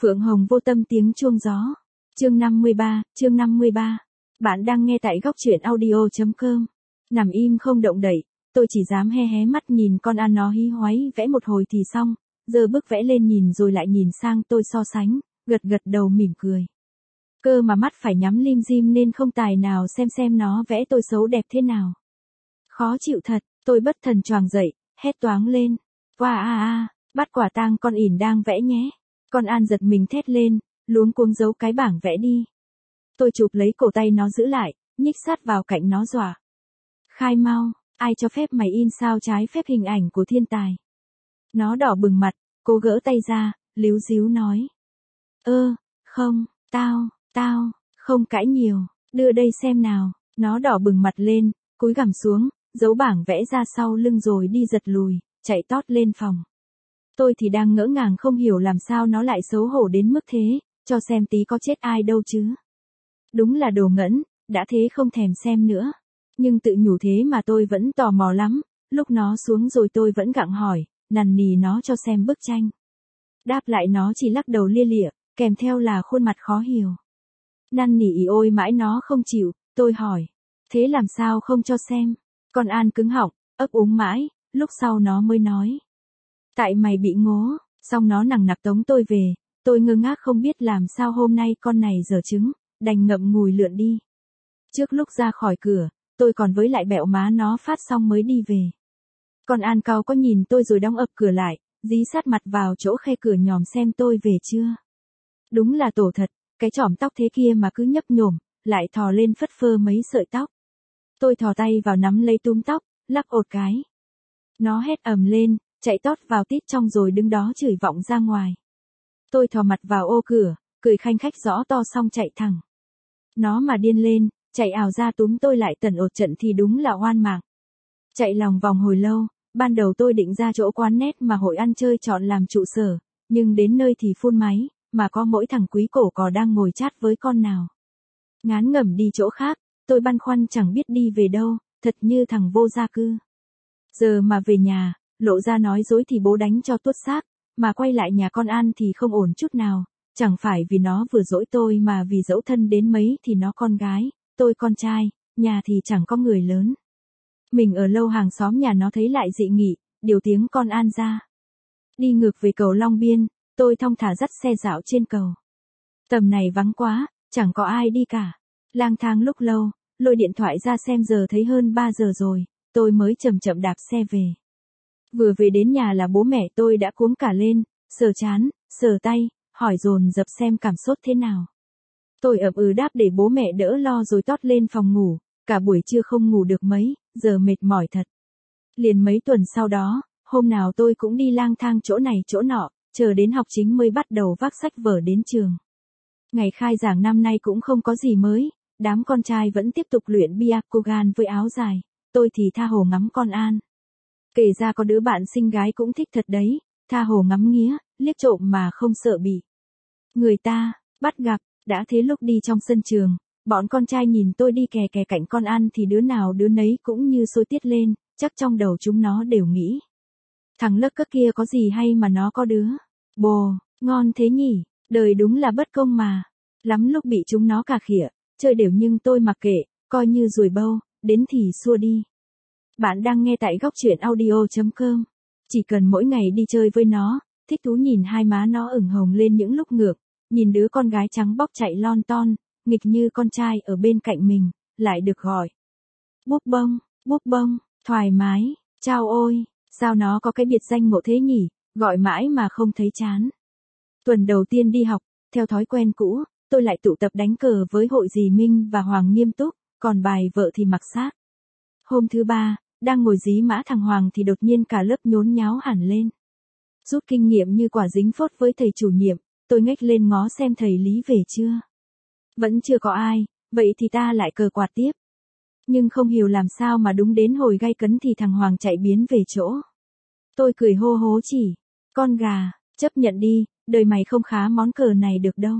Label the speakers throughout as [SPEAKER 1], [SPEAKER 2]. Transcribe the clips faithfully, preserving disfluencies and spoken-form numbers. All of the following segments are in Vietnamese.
[SPEAKER 1] Phượng Hồng Vô Tâm tiếng chuông gió. Chương năm mươi ba, chương năm mươi ba. Bạn đang nghe tại góc truyện audio chấm com. Nằm im không động đậy, tôi chỉ dám hé hé mắt nhìn con ăn nó hí hoáy vẽ một hồi thì xong, giờ bước vẽ lên nhìn rồi lại nhìn sang tôi so sánh, gật gật đầu mỉm cười. Cơ mà mắt phải nhắm lim dim nên không tài nào xem xem nó vẽ tôi xấu đẹp thế nào. Khó chịu thật, tôi bất thần choàng dậy, hét toáng lên. Wow a a, bắt quả tang con ỉn đang vẽ nhé. Con An giật mình thét lên, luống cuống giấu cái bảng vẽ đi. Tôi chụp lấy cổ tay nó giữ lại, nhích sát vào cạnh nó dọa. Khai mau, ai cho phép mày in sao trái phép hình ảnh của thiên tài. Nó đỏ bừng mặt, cô gỡ tay ra, líu díu nói. Ơ, không, tao, tao, không cãi nhiều, đưa đây xem nào. Nó đỏ bừng mặt lên, cúi gằm xuống, giấu bảng vẽ ra sau lưng rồi đi giật lùi, chạy tót lên phòng. Tôi thì đang ngỡ ngàng không hiểu làm sao nó lại xấu hổ đến mức thế, cho xem tí có chết ai đâu chứ. Đúng là đồ ngẫn, đã thế không thèm xem nữa. Nhưng tự nhủ thế mà tôi vẫn tò mò lắm, lúc nó xuống rồi tôi vẫn gặng hỏi, nằn nì nó cho xem bức tranh. Đáp lại nó chỉ lắc đầu lia lịa, kèm theo là khuôn mặt khó hiểu. Năn nỉ ỉ ôi mãi nó không chịu, tôi hỏi, thế làm sao không cho xem? Con An cứng họng, ấp úng mãi, lúc sau nó mới nói. Tại mày bị ngố, xong nó nằng nặc tống tôi về, tôi ngơ ngác không biết làm sao hôm nay con này dở trứng, đành ngậm ngùi lượn đi. Trước lúc ra khỏi cửa, tôi còn với lại bẹo má nó phát xong mới đi về. Con An cau có nhìn tôi rồi đóng ập cửa lại, dí sát mặt vào chỗ khe cửa nhòm xem tôi về chưa. Đúng là tổ thật, cái chỏm tóc thế kia mà cứ nhấp nhổm, lại thò lên phất phơ mấy sợi tóc. Tôi thò tay vào nắm lấy túm tóc, lắc ột cái. Nó hét ầm lên, chạy tót vào tít trong rồi đứng đó chửi vọng ra ngoài. Tôi thò mặt vào ô cửa, cười khanh khách rõ to xong chạy thẳng. Nó mà điên lên, chạy ào ra túm tôi lại tần ột trận thì đúng là oan mạng. Chạy lòng vòng hồi lâu, ban đầu tôi định ra chỗ quán nét mà hội ăn chơi chọn làm trụ sở, nhưng đến nơi thì phun máy, mà có mỗi thằng quý cổ cò đang ngồi chat với con nào. Ngán ngẩm đi chỗ khác, tôi băn khoăn chẳng biết đi về đâu, thật như thằng vô gia cư. Giờ mà về nhà, lộ ra nói dối thì bố đánh cho tuốt xác, mà quay lại nhà con An thì không ổn chút nào, chẳng phải vì nó vừa dỗi tôi mà vì dẫu thân đến mấy thì nó con gái, tôi con trai, nhà thì chẳng có người lớn. Mình ở lâu hàng xóm nhà nó thấy lại dị nghị, điều tiếng con An ra. Đi ngược về cầu Long Biên, tôi thong thả dắt xe dạo trên cầu. Tầm này vắng quá, chẳng có ai đi cả. Lang thang lúc lâu, lôi điện thoại ra xem giờ thấy hơn ba giờ rồi, tôi mới chậm chậm đạp xe về. Vừa về đến nhà là bố mẹ tôi đã cuống cả lên, sờ trán, sờ tay, hỏi dồn dập xem cảm xúc thế nào. Tôi ậm ừ đáp để bố mẹ đỡ lo rồi tót lên phòng ngủ, cả buổi trưa không ngủ được mấy, giờ mệt mỏi thật. Liền mấy tuần sau đó, hôm nào tôi cũng đi lang thang chỗ này chỗ nọ, chờ đến học chính mới bắt đầu vác sách vở đến trường. Ngày khai giảng năm nay cũng không có gì mới, đám con trai vẫn tiếp tục luyện Byakugan với áo dài, tôi thì tha hồ ngắm con An. Kể ra có đứa bạn xinh gái cũng thích thật đấy, tha hồ ngắm nghía, liếc trộm mà không sợ bị người ta bắt gặp. Đã thế lúc đi trong sân trường, bọn con trai nhìn tôi đi kè kè cạnh con An thì đứa nào đứa nấy cũng như sôi tiết lên, chắc trong đầu chúng nó đều nghĩ. Thằng lấc cấc kia có gì hay mà nó có đứa bồ, ngon thế nhỉ, đời đúng là bất công mà. Lắm lúc bị chúng nó cà khịa, chơi đều nhưng tôi mặc kệ, coi như ruồi bâu, đến thì xua đi. Bạn đang nghe tại góc truyện audio chấm com. Chỉ cần mỗi ngày đi chơi với nó, thích thú nhìn hai má nó ửng hồng lên những lúc ngược, nhìn đứa con gái trắng bóc chạy lon ton, nghịch như con trai ở bên cạnh mình, lại được gọi. Búp bông, búp bông, thoải mái, chao ôi, sao nó có cái biệt danh ngộ thế nhỉ, gọi mãi mà không thấy chán. Tuần đầu tiên đi học, theo thói quen cũ, tôi lại tụ tập đánh cờ với hội dì Minh và Hoàng nghiêm túc, còn bài vợ thì mặc xác. Hôm thứ ba, đang ngồi dí mã thằng Hoàng thì đột nhiên cả lớp nhốn nháo hẳn lên. Rút kinh nghiệm như quả dính phốt với thầy chủ nhiệm, tôi ngách lên ngó xem thầy Lý về chưa. Vẫn chưa có ai, vậy thì ta lại cờ quạt tiếp. Nhưng không hiểu làm sao mà đúng đến hồi gay cấn thì thằng Hoàng chạy biến về chỗ. Tôi cười hô hố chỉ, con gà, chấp nhận đi, đời mày không khá món cờ này được đâu.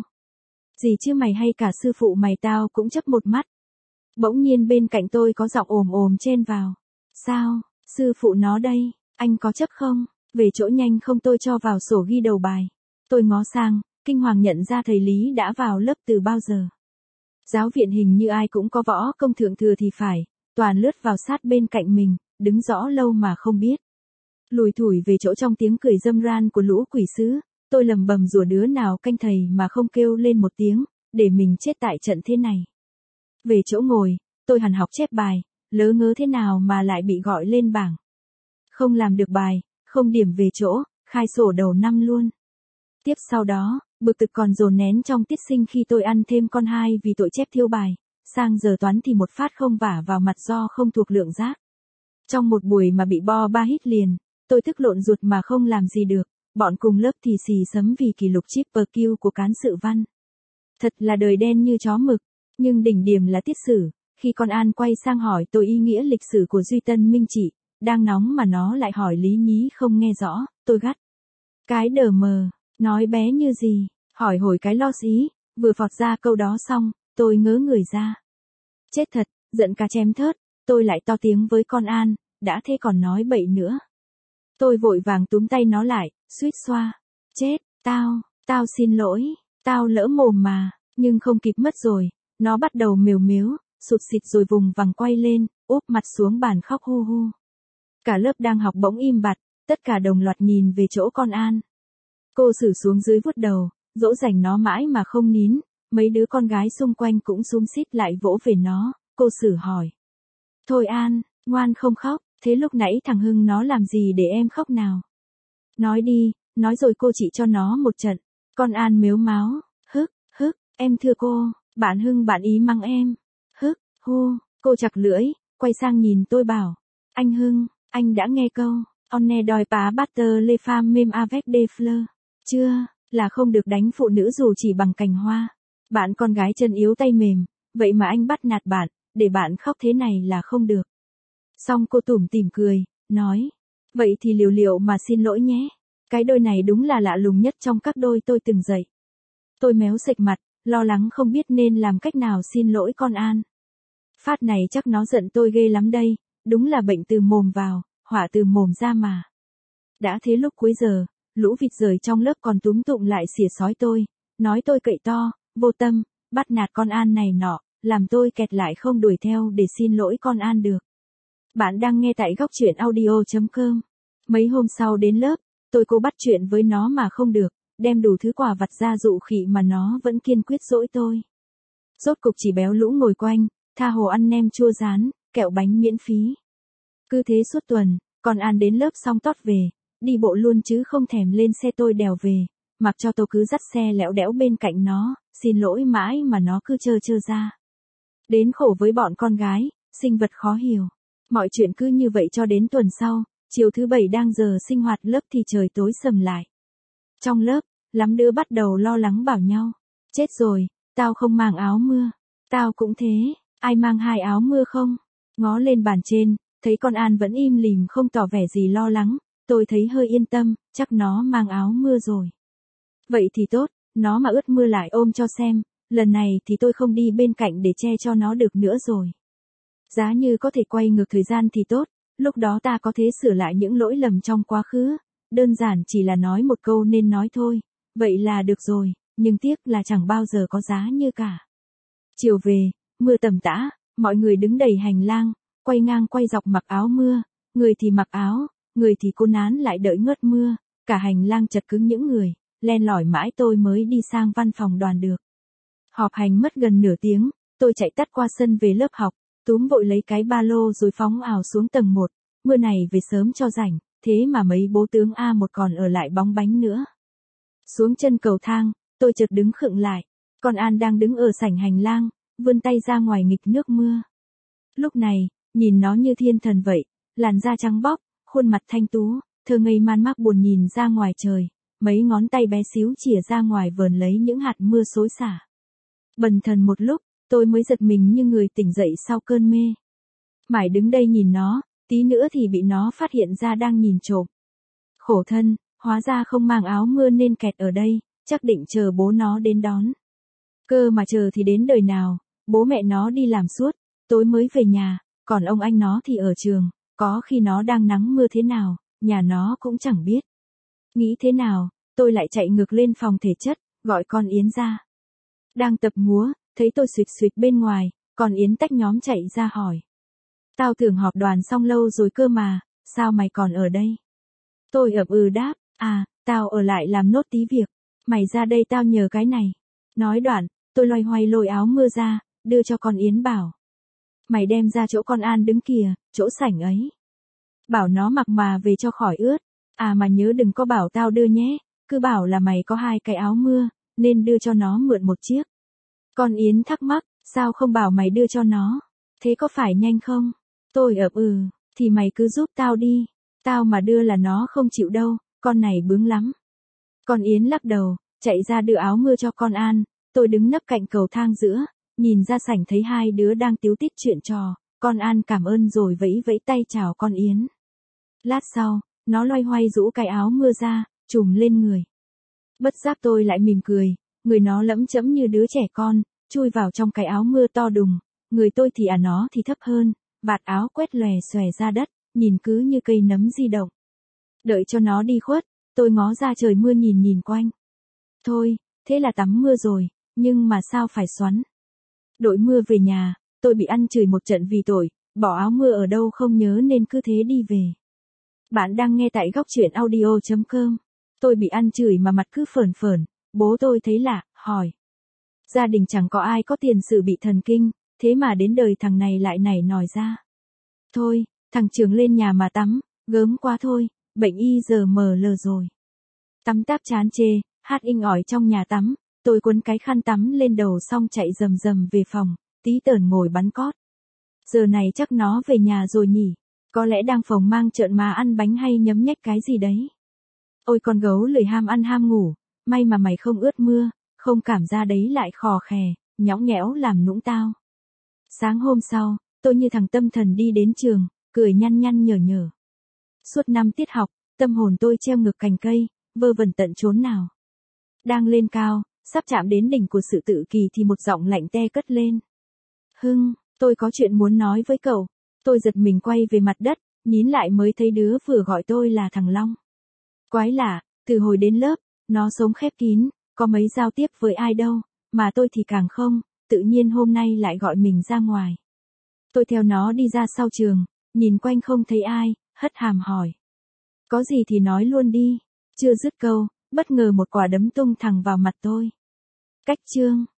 [SPEAKER 1] Gì chứ mày hay cả sư phụ mày tao cũng chấp một mắt. Bỗng nhiên bên cạnh tôi có giọng ồm ồm chen vào. Sao, sư phụ nó đây, anh có chấp không? Về chỗ nhanh không tôi cho vào sổ ghi đầu bài. Tôi ngó sang, kinh hoàng nhận ra thầy Lý đã vào lớp từ bao giờ. Giáo viện hình như ai cũng có võ công thượng thừa thì phải, toàn lướt vào sát bên cạnh mình, đứng rõ lâu mà không biết. Lùi thủi về chỗ trong tiếng cười râm ran của lũ quỷ sứ, tôi lầm bầm rủa đứa nào canh thầy mà không kêu lên một tiếng, để mình chết tại trận thế này. Về chỗ ngồi, tôi hằn học chép bài, lớ ngớ thế nào mà lại bị gọi lên bảng. Không làm được bài, không điểm về chỗ, khai sổ đầu năm luôn. Tiếp sau đó, bực tức còn dồn nén trong tiết sinh khi tôi ăn thêm con hai vì tội chép thiếu bài, sang giờ toán thì một phát không vả vào mặt do không thuộc lượng giác. Trong một buổi mà bị bo ba hít liền, tôi tức lộn ruột mà không làm gì được, bọn cùng lớp thì xì xấm vì kỷ lục triple Q của cán sự văn. Thật là đời đen như chó mực, nhưng đỉnh điểm là tiết sử, khi con An quay sang hỏi tôi ý nghĩa lịch sử của Duy Tân Minh Trị, đang nóng mà nó lại hỏi lý nhí không nghe rõ, tôi gắt. Cái đờ mờ, nói bé như gì, hỏi hồi cái lo xí, vừa phọt ra câu đó xong, tôi ngớ người ra. Chết thật, giận cả chém thớt, tôi lại to tiếng với con An, đã thế còn nói bậy nữa. Tôi vội vàng túm tay nó lại, suýt xoa. Chết, tao, tao xin lỗi, tao lỡ mồm mà, nhưng không kịp mất rồi, nó bắt đầu mếu mếu, sụt xịt rồi vùng vằng quay lên, úp mặt xuống bàn khóc hu hu. Cả lớp đang học bỗng im bặt, tất cả đồng loạt nhìn về chỗ con An. Cô Sử xuống dưới vuốt đầu, dỗ dành nó mãi mà không nín, mấy đứa con gái xung quanh cũng xúm xít lại vỗ về nó, cô Sử hỏi. Thôi An, ngoan không khóc, thế lúc nãy thằng Hưng nó làm gì để em khóc nào? Nói đi, nói rồi cô chỉ cho nó một trận, con An mếu máo, hức, hức, em thưa cô, bạn Hưng bạn ý mắng em, hức, hu, cô chặt lưỡi, quay sang nhìn tôi bảo, anh Hưng, anh đã nghe câu, on ne đòi pá butter les femmes même avec des fleurs, chưa, là không được đánh phụ nữ dù chỉ bằng cành hoa. Bạn con gái chân yếu tay mềm, vậy mà anh bắt nạt bạn, để bạn khóc thế này là không được. Xong cô tủm tỉm cười, nói, vậy thì liều liệu mà xin lỗi nhé. Cái đôi này đúng là lạ lùng nhất trong các đôi tôi từng dạy. Tôi méo sệch mặt, lo lắng không biết nên làm cách nào xin lỗi con An. Phát này chắc nó giận tôi ghê lắm đây, đúng là bệnh từ mồm vào, hỏa từ mồm ra mà. Đã thế lúc cuối giờ, lũ vịt rời trong lớp còn túm tụm lại xỉa sói tôi, nói tôi cậy to, vô tâm, bắt nạt con An này nọ, làm tôi kẹt lại không đuổi theo để xin lỗi con An được. Bạn đang nghe tại góc truyện audio chấm com. Mấy hôm sau đến lớp, tôi cố bắt chuyện với nó mà không được, đem đủ thứ quà vặt ra dụ khỉ mà nó vẫn kiên quyết dỗi tôi. Rốt cục chỉ béo lũ ngồi quanh, tha hồ ăn nem chua rán, kẹo bánh miễn phí. Cứ thế suốt tuần, còn An đến lớp xong tót về, đi bộ luôn chứ không thèm lên xe tôi đèo về, mặc cho tôi cứ dắt xe lẽo đẽo bên cạnh nó, xin lỗi mãi mà nó cứ trơ trơ ra. Đến khổ với bọn con gái, sinh vật khó hiểu. Mọi chuyện cứ như vậy cho đến tuần sau, chiều thứ bảy đang giờ sinh hoạt lớp thì trời tối sầm lại. Trong lớp, lắm đứa bắt đầu lo lắng bảo nhau. Chết rồi, tao không mang áo mưa. Tao cũng thế, ai mang hai áo mưa không? Ngó lên bàn trên, thấy con An vẫn im lìm không tỏ vẻ gì lo lắng. Tôi thấy hơi yên tâm, chắc nó mang áo mưa rồi. Vậy thì tốt, nó mà ướt mưa lại ôm cho xem, lần này thì tôi không đi bên cạnh để che cho nó được nữa rồi. Giá như có thể quay ngược thời gian thì tốt, lúc đó ta có thể sửa lại những lỗi lầm trong quá khứ, đơn giản chỉ là nói một câu nên nói thôi, vậy là được rồi, nhưng tiếc là chẳng bao giờ có giá như cả. Chiều về, mưa tầm tã, mọi người đứng đầy hành lang, quay ngang quay dọc mặc áo mưa, người thì mặc áo, người thì cố nán lại đợi ngớt mưa, cả hành lang chật cứng những người, len lỏi mãi tôi mới đi sang văn phòng đoàn được. Họp hành mất gần nửa tiếng, tôi chạy tắt qua sân về lớp học, túm vội lấy cái ba lô rồi phóng ào xuống tầng một, mưa này về sớm cho rảnh, thế mà mấy bố tướng A một còn ở lại bóng bánh nữa. Xuống chân cầu thang, tôi chợt đứng khựng lại, còn An đang đứng ở sảnh hành lang, vươn tay ra ngoài nghịch nước mưa. Lúc này, nhìn nó như thiên thần vậy, làn da trắng bóc, khuôn mặt thanh tú, thơ ngây man mác buồn nhìn ra ngoài trời, mấy ngón tay bé xíu chìa ra ngoài vờn lấy những hạt mưa xối xả. Bần thần một lúc, tôi mới giật mình như người tỉnh dậy sau cơn mê. Mãi đứng đây nhìn nó, tí nữa thì bị nó phát hiện ra đang nhìn trộm. Khổ thân, hóa ra không mang áo mưa nên kẹt ở đây, chắc định chờ bố nó đến đón. Cơ mà chờ thì đến đời nào, bố mẹ nó đi làm suốt, tối mới về nhà, còn ông anh nó thì ở trường, có khi nó đang nắng mưa thế nào, nhà nó cũng chẳng biết. Nghĩ thế nào, tôi lại chạy ngược lên phòng thể chất, gọi con Yến ra. Đang tập múa, thấy tôi xuyệt xuyệt bên ngoài, còn Yến tách nhóm chạy ra hỏi. Tao tưởng họp đoàn xong lâu rồi cơ mà, sao mày còn ở đây? Tôi ậm ừ đáp, à, tao ở lại làm nốt tí việc, mày ra đây tao nhờ cái này. Nói đoạn, tôi loay hoay lôi áo mưa ra, đưa cho con Yến bảo. Mày đem ra chỗ con An đứng kìa, chỗ sảnh ấy. Bảo nó mặc mà về cho khỏi ướt, à mà nhớ đừng có bảo tao đưa nhé, cứ bảo là mày có hai cái áo mưa, nên đưa cho nó mượn một chiếc. Con Yến thắc mắc, sao không bảo mày đưa cho nó, thế có phải nhanh không? Tôi ậm ừ, thì mày cứ giúp tao đi, tao mà đưa là nó không chịu đâu, con này bướng lắm. Con Yến lắc đầu, chạy ra đưa áo mưa cho con An, tôi đứng nấp cạnh cầu thang giữa, nhìn ra sảnh thấy hai đứa đang tíu tít chuyện trò, con An cảm ơn rồi vẫy vẫy tay chào con Yến. Lát sau, nó loay hoay rũ cái áo mưa ra, trùm lên người. Bất giác tôi lại mỉm cười, người nó lẫm chẫm như đứa trẻ con, chui vào trong cái áo mưa to đùng, người tôi thì à nó thì thấp hơn, vạt áo quét lòe xòe ra đất, nhìn cứ như cây nấm di động. Đợi cho nó đi khuất, tôi ngó ra trời mưa nhìn nhìn quanh. Thôi, thế là tắm mưa rồi, nhưng mà sao phải xoắn. Đội mưa về nhà, tôi bị ăn chửi một trận vì tội, bỏ áo mưa ở đâu không nhớ nên cứ thế đi về. Bạn đang nghe tại góc truyện audio chấm com. Tôi bị ăn chửi mà mặt cứ phởn phởn, bố tôi thấy lạ, hỏi. Gia đình chẳng có ai có tiền sử bị thần kinh, thế mà đến đời thằng này lại nảy nòi ra. Thôi, thằng Trường lên nhà mà tắm, gớm quá thôi, bệnh y giờ mờ lờ rồi. Tắm táp chán chê, hát inh ỏi trong nhà tắm, tôi quấn cái khăn tắm lên đầu xong chạy rầm rầm về phòng, tí tởn ngồi bắn cót. Giờ này chắc nó về nhà rồi nhỉ, có lẽ đang phòng mang trợn mà ăn bánh hay nhấm nhách cái gì đấy. Ôi con gấu lười ham ăn ham ngủ, may mà mày không ướt mưa, không cảm ra đấy lại khò khè, nhõng nhẽo làm nũng tao. Sáng hôm sau, tôi như thằng tâm thần đi đến trường, cười nhăn nhăn nhở nhở. Suốt năm tiết học, tâm hồn tôi treo ngược cành cây, vơ vẩn tận chốn nào. Đang lên cao, sắp chạm đến đỉnh của sự tự kỳ thì một giọng lạnh te cất lên. Hưng, tôi có chuyện muốn nói với cậu. Tôi giật mình quay về mặt đất, nhín lại mới thấy đứa vừa gọi tôi là thằng Long. Quái lạ, từ hồi đến lớp, nó sống khép kín, có mấy giao tiếp với ai đâu, mà tôi thì càng không, tự nhiên hôm nay lại gọi mình ra ngoài. Tôi theo nó đi ra sau trường, nhìn quanh không thấy ai, hất hàm hỏi. Có gì thì nói luôn đi, chưa dứt câu, bất ngờ một quả đấm tung thẳng vào mặt tôi. Cách chương.